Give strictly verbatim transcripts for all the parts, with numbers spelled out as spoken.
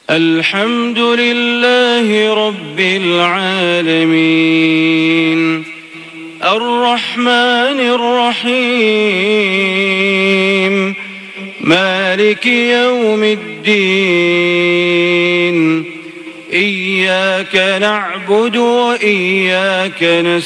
الحمد لله رب العالمين الرحمن الرحيم مالك يوم الدين إياك نعبد وإياك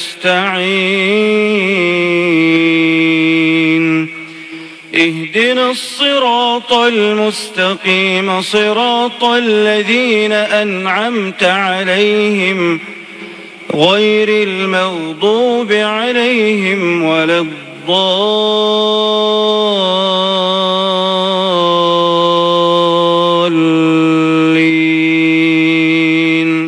نستعين اهدنا الصراط المستقيم صراط الذين أنعمت عليهم غير المغضوب عليهم ولا الضالين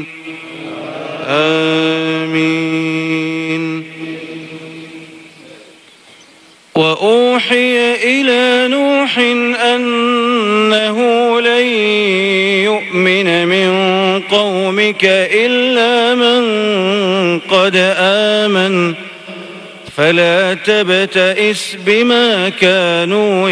آمين. وأوحي إلى نوح أنه لن يؤمن من قومك إلا من قد آمن فلا تبتئس بما كانوا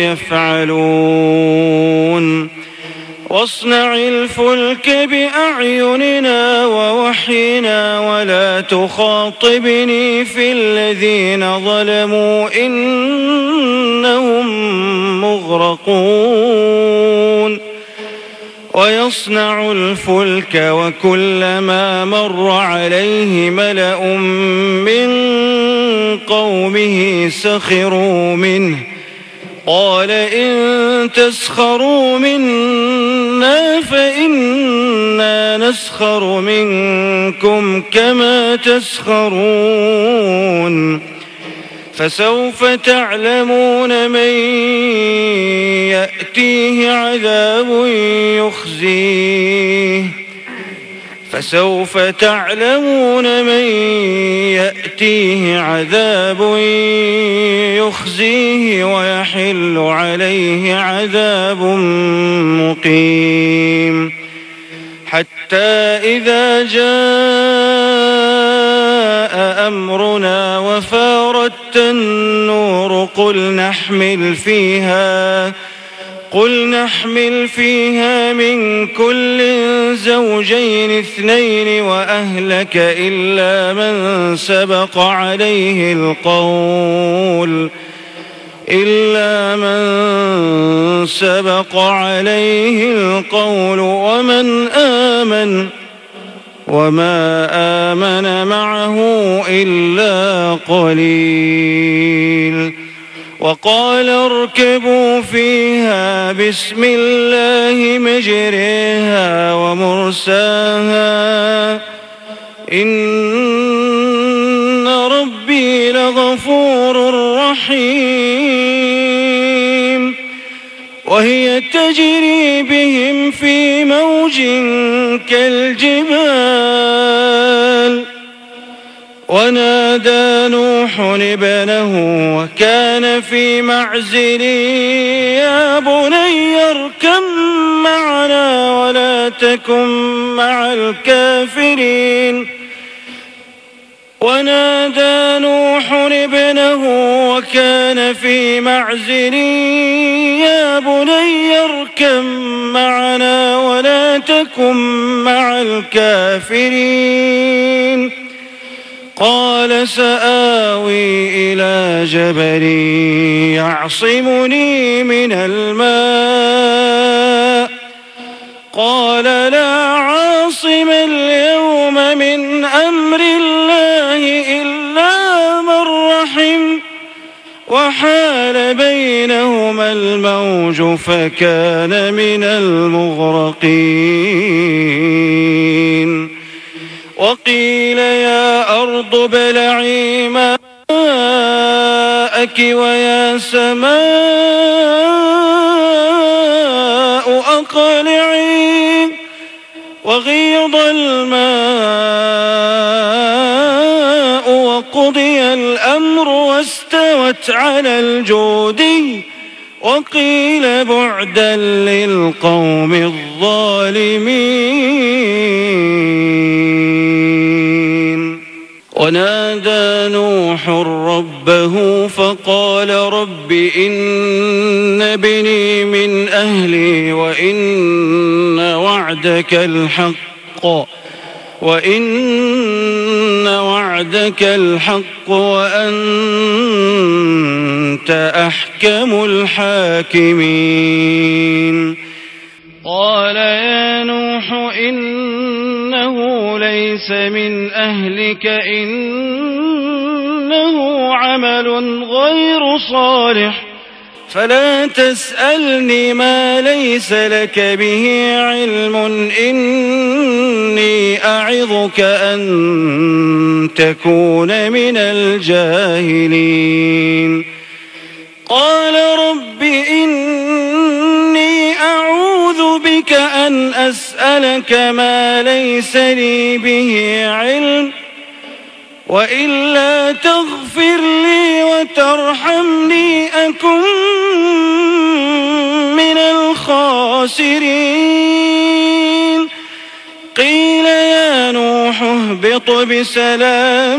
يفعلون واصنع الفلك بأعيننا ووحينا ولا تخاطبني في الذين ظلموا إنهم مغرقون. ويصنع الفلك وكلما مر عليه ملأ من قومه سخروا منه قال إن تسخروا منا فإنا نسخر منكم كما تسخرون فسوف تعلمون من يأتيه عذاب يخزيه فسوف تعلمون من يأتيه عذاب يخزيه ويحل عليه عذاب مقيم حتى إذا جاء أمرنا وفارت النور قل نحمل فيها قل نحمل فيها من كل زوجين اثنين وأهلك إلا من سبق عليه القول إلا من سبق عليه القول ومن آمن وما آمن معه إلا قليل. وقال اركبوا فيها بسم الله مجريها ومرساها إن ربي لغفور رحيم. وهي تجري بهم في موج كالجبال ونادى نوح ابنه وكان في معزل يا بني اركب معنا ولا تكن مع الكافرين ونادى نوح ابنه وكان في معزل يا بني اركب معنا ولا تكن مع الكافرين قال سآوي إلى جبل يعصمني من الماء قال لا عاصم اليوم من أمر الله إلا من رحم وحال بينهما الموج فكان من المغرقين. وقيل يا أرض ابلعي ماءك ويا سماء أقلعي وغيض الماء وقضي الأمر واستوت على الجودي وقيل بعدا للقوم الظالمين. ونادى نوح ربه فقال رب إن ابني من أهلي وإن وعدي وعدك الحق وإن وعدك الحق وأنت أحكم الحاكمين. قال يا نوح إنه ليس من أهلك إنه عمل غير صالح فلا تسألني ما ليس لك به علم إني أعظك أن تكون من الجاهلين. قال رب إني أعوذ بك أن أسألك ما ليس لي به علم وإلا تغفر لي وترحمني أكن من الخاسرين. قيل يا نوح اهبط بسلام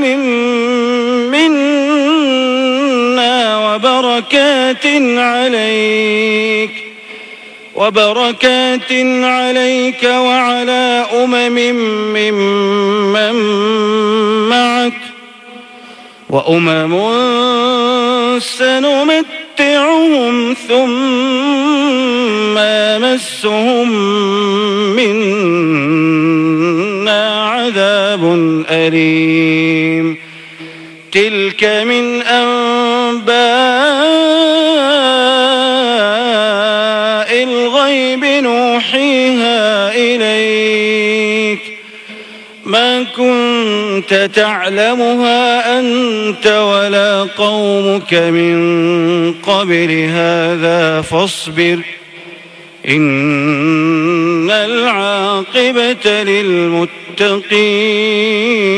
منا وبركات عليك وبركات عليك وعلى أمم ممن معك وأمم سنمتعهم ثم يمسهم منا عذاب أليم. تلك من أنباء الغيب نوحيها إليك ما كنت تعلمها أنت ولا قومك من قبل هذا فاصبر إن العاقبة للمتقين.